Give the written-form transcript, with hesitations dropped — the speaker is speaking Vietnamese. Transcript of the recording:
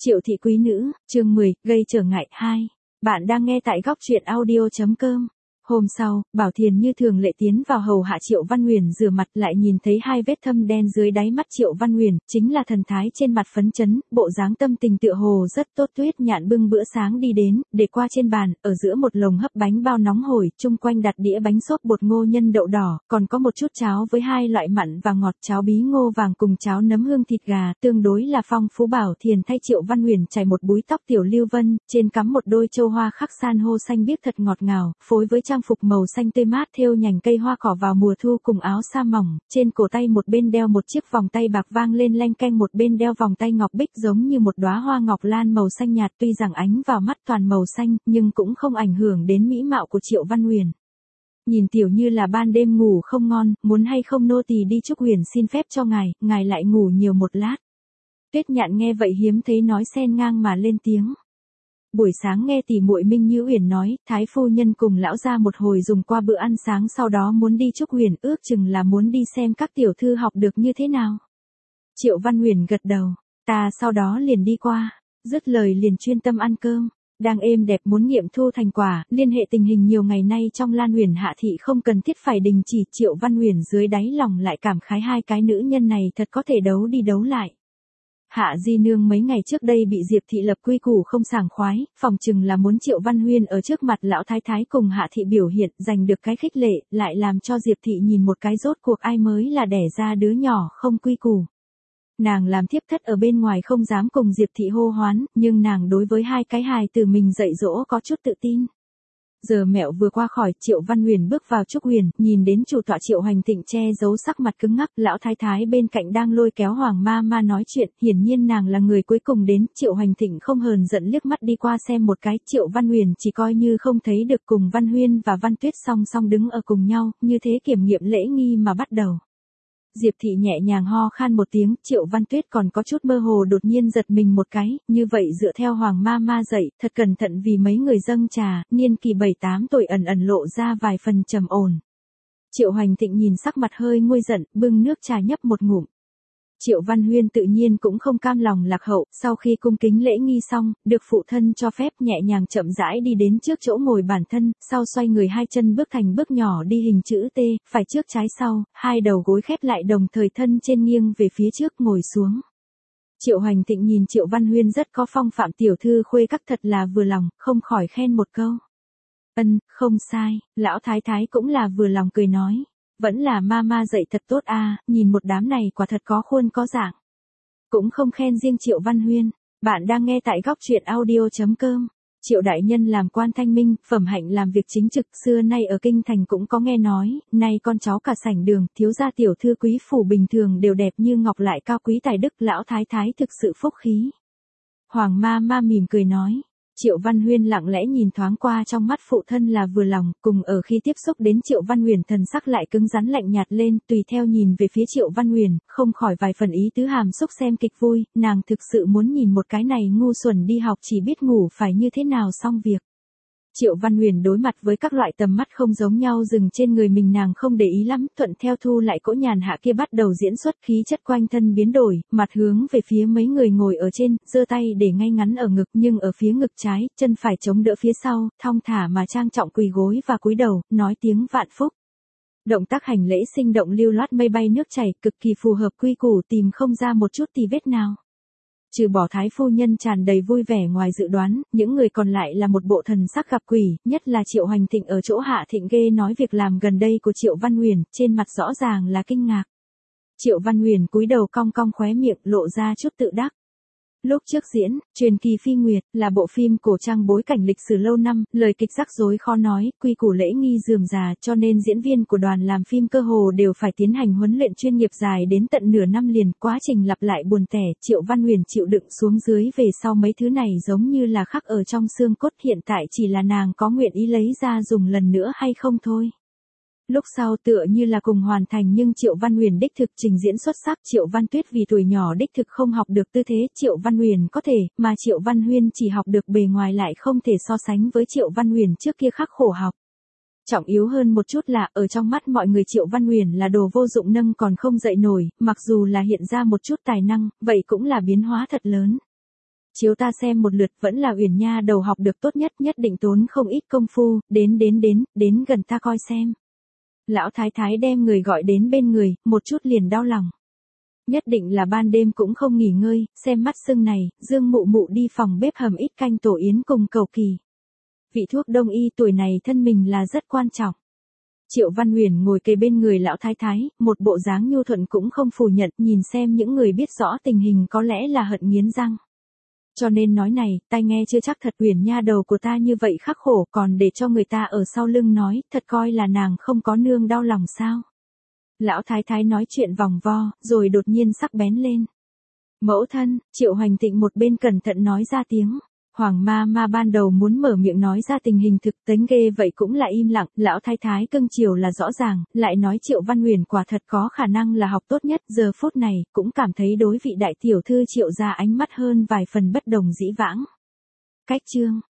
Triệu thị quý nữ, chương 10, gây trở ngại 2. Bạn đang nghe tại góc truyện audio.com. Hôm sau, Bảo Thiền như thường lệ tiến vào hầu hạ Triệu Văn Huyền rửa mặt, lại nhìn thấy hai vết thâm đen dưới đáy mắt Triệu Văn Huyền, chính là thần thái trên mặt phấn chấn, bộ dáng tâm tình tựa hồ rất tốt. Tuyết Nhạn bưng bữa sáng đi đến, để qua trên bàn, ở giữa một lồng hấp bánh bao nóng hổi, chung quanh đặt đĩa bánh xốp bột ngô nhân đậu đỏ, còn có một chút cháo với hai loại mặn và ngọt, cháo bí ngô vàng cùng cháo nấm hương thịt gà, tương đối là phong phú. Bảo Thiền thay Triệu Văn Huyền chải một búi tóc tiểu lưu vân, trên cắm một đôi châu hoa khắc san hô xanh biếc thật ngọt ngào, phối với trang phục màu xanh tươi mát thêu nhành cây hoa cỏ vào mùa thu cùng áo sa mỏng, trên cổ tay một bên đeo một chiếc vòng tay bạc vang lên leng keng, một bên đeo vòng tay ngọc bích giống như một đóa hoa ngọc lan màu xanh nhạt, tuy rằng ánh vào mắt toàn màu xanh, nhưng cũng không ảnh hưởng đến mỹ mạo của Triệu Văn Huyền. Nhìn tiểu như là ban đêm ngủ không ngon, muốn hay không nô tỳ đi chúc Huyền xin phép cho ngài lại ngủ nhiều một lát. Tuyết Nhạn nghe vậy hiếm thấy nói xen ngang mà lên tiếng. Buổi sáng nghe tỷ muội Minh Như Uyển nói, Thái phu nhân cùng lão gia một hồi dùng qua bữa ăn sáng, sau đó muốn đi chúc Huyền, ước chừng là muốn đi xem các tiểu thư học được như thế nào. Triệu Văn Huyền gật đầu, ta sau đó liền đi qua, dứt lời liền chuyên tâm ăn cơm. Đang êm đẹp muốn nghiệm thu thành quả, liên hệ tình hình nhiều ngày nay trong Lan Huyền hạ thị không cần thiết phải đình chỉ. Triệu Văn Huyền dưới đáy lòng lại cảm khái hai cái nữ nhân này thật có thể đấu đi đấu lại. Hạ Di Nương mấy ngày trước đây bị Diệp thị lập quy củ không sảng khoái, phòng chừng là muốn Triệu Văn Huyền ở trước mặt lão thái thái cùng Hạ thị biểu hiện giành được cái khích lệ, lại làm cho Diệp thị nhìn một cái rốt cuộc ai mới là đẻ ra đứa nhỏ không quy củ. Nàng làm thiếp thất ở bên ngoài không dám cùng Diệp thị hô hoán, nhưng nàng đối với hai cái hài từ mình dạy dỗ có chút tự tin. Giờ mẹo vừa qua khỏi, Triệu Văn Huyền bước vào chúc Huyền, nhìn đến chủ tọa Triệu Hoành Thịnh che giấu sắc mặt cứng ngắc, lão thái thái bên cạnh đang lôi kéo Hoàng ma ma nói chuyện, hiển nhiên nàng là người cuối cùng đến. Triệu Hoành Thịnh không hờn giận liếc mắt đi qua xem một cái, Triệu Văn Huyền chỉ coi như không thấy được, cùng Văn Huyên và Văn Tuyết song song đứng ở cùng nhau, như thế kiểm nghiệm lễ nghi mà bắt đầu. Diệp thị nhẹ nhàng ho khan một tiếng, Triệu Văn Tuyết còn có chút mơ hồ đột nhiên giật mình một cái, như vậy dựa theo Hoàng ma ma dạy, thật cẩn thận vì mấy người dâng trà, niên kỳ 7-8 tuổi ẩn ẩn lộ ra vài phần trầm ổn. Triệu Hoành Thịnh nhìn sắc mặt hơi nguôi giận, bưng nước trà nhấp một ngụm. Triệu Văn Huyên tự nhiên cũng không cam lòng lạc hậu, sau khi cung kính lễ nghi xong, được phụ thân cho phép nhẹ nhàng chậm rãi đi đến trước chỗ ngồi bản thân, sau xoay người hai chân bước thành bước nhỏ đi hình chữ T, phải trước trái sau, hai đầu gối khép lại đồng thời thân trên nghiêng về phía trước ngồi xuống. Triệu Hoành Thịnh nhìn Triệu Văn Huyên rất có phong phạm tiểu thư khuê các, thật là vừa lòng, không khỏi khen một câu. Không sai, lão thái thái cũng là vừa lòng cười nói. Vẫn là mama dạy thật tốt a, nhìn một đám này quả thật có khuôn có dạng. Cũng không khen riêng Triệu Văn Huyên. Bạn đang nghe tại góc truyện audio.com. Triệu đại nhân làm quan thanh minh, phẩm hạnh làm việc chính trực, xưa nay ở kinh thành cũng có nghe nói, nay con cháu cả sảnh đường, thiếu gia tiểu thư quý phủ bình thường đều đẹp như ngọc lại cao quý tài đức, lão thái thái thực sự phúc khí. Hoàng ma ma mỉm cười nói. Triệu Văn Huyên lặng lẽ nhìn thoáng qua, trong mắt phụ thân là vừa lòng, cùng ở khi tiếp xúc đến Triệu Văn Huyền thần sắc lại cứng rắn lạnh nhạt lên, tùy theo nhìn về phía Triệu Văn Huyền, không khỏi vài phần ý tứ hàm xúc xem kịch vui, nàng thực sự muốn nhìn một cái này ngu xuẩn đi học chỉ biết ngủ phải như thế nào xong việc. Triệu Văn Huyền đối mặt với các loại tầm mắt không giống nhau dừng trên người mình, nàng không để ý lắm, thuận theo thu lại cỗ nhàn hạ kia bắt đầu diễn xuất, khí chất quanh thân biến đổi, mặt hướng về phía mấy người ngồi ở trên, giơ tay để ngay ngắn ở ngực, nhưng ở phía ngực trái, chân phải chống đỡ phía sau, thong thả mà trang trọng quỳ gối và cúi đầu, nói tiếng vạn phúc. Động tác hành lễ sinh động lưu loát mây bay nước chảy, cực kỳ phù hợp quy củ, tìm không ra một chút tì vết nào. Trừ bỏ thái phu nhân tràn đầy vui vẻ ngoài dự đoán, những người còn lại là một bộ thần sắc gặp quỷ, nhất là Triệu Hoành Thịnh ở chỗ Hạ Thịnh ghê nói việc làm gần đây của Triệu Văn Huyền, trên mặt rõ ràng là kinh ngạc. Triệu Văn Huyền cúi đầu cong cong khóe miệng, lộ ra chút tự đắc. Lúc trước diễn, Truyền kỳ Phi Nguyệt, là bộ phim cổ trang bối cảnh lịch sử lâu năm, lời kịch rắc rối khó nói, quy củ lễ nghi rườm rà, cho nên diễn viên của đoàn làm phim cơ hồ đều phải tiến hành huấn luyện chuyên nghiệp dài đến tận nửa năm liền, quá trình lặp lại buồn tẻ, Triệu Văn Huyền chịu đựng xuống dưới về sau mấy thứ này giống như là khắc ở trong xương cốt, hiện tại chỉ là nàng có nguyện ý lấy ra dùng lần nữa hay không thôi. Lúc sau tựa như là cùng hoàn thành, nhưng Triệu Văn Huyền đích thực trình diễn xuất sắc, Triệu Văn Tuyết vì tuổi nhỏ đích thực không học được tư thế Triệu Văn Huyền có thể, mà Triệu Văn Huyên chỉ học được bề ngoài lại không thể so sánh với Triệu Văn Huyền trước kia khắc khổ học. Trọng yếu hơn một chút là, ở trong mắt mọi người Triệu Văn Huyền là đồ vô dụng nâng còn không dậy nổi, mặc dù là hiện ra một chút tài năng, vậy cũng là biến hóa thật lớn. Chiếu ta xem một lượt vẫn là Uyển nha đầu học được tốt nhất, nhất định tốn không ít công phu, đến gần ta coi xem. Lão thái thái đem người gọi đến bên người, một chút liền đau lòng. Nhất định là ban đêm cũng không nghỉ ngơi, xem mắt sưng này, Dương mụ mụ đi phòng bếp hầm ít canh tổ yến cùng cầu kỳ. Vị thuốc đông y tuổi này thân mình là rất quan trọng. Triệu Văn Huyền ngồi kề bên người lão thái thái, một bộ dáng nhu thuận cũng không phủ nhận, nhìn xem những người biết rõ tình hình có lẽ là hận nghiến răng. Cho nên nói này, tai nghe chưa chắc thật, Huyền nha đầu của ta như vậy khắc khổ, còn để cho người ta ở sau lưng nói, thật coi là nàng không có nương đau lòng sao. Lão thái thái nói chuyện vòng vo, rồi đột nhiên sắc bén lên. Mẫu thân, Triệu Hoành Tịnh một bên cẩn thận nói ra tiếng. Hoàng ma ban đầu muốn mở miệng nói ra tình hình thực tính ghê vậy cũng là im lặng, lão thái thái cưng chiều là rõ ràng, lại nói Triệu Văn Huyền quả thật có khả năng là học tốt nhất, giờ phút này, cũng cảm thấy đối vị đại tiểu thư Triệu gia ánh mắt hơn vài phần bất đồng dĩ vãng. Cách chương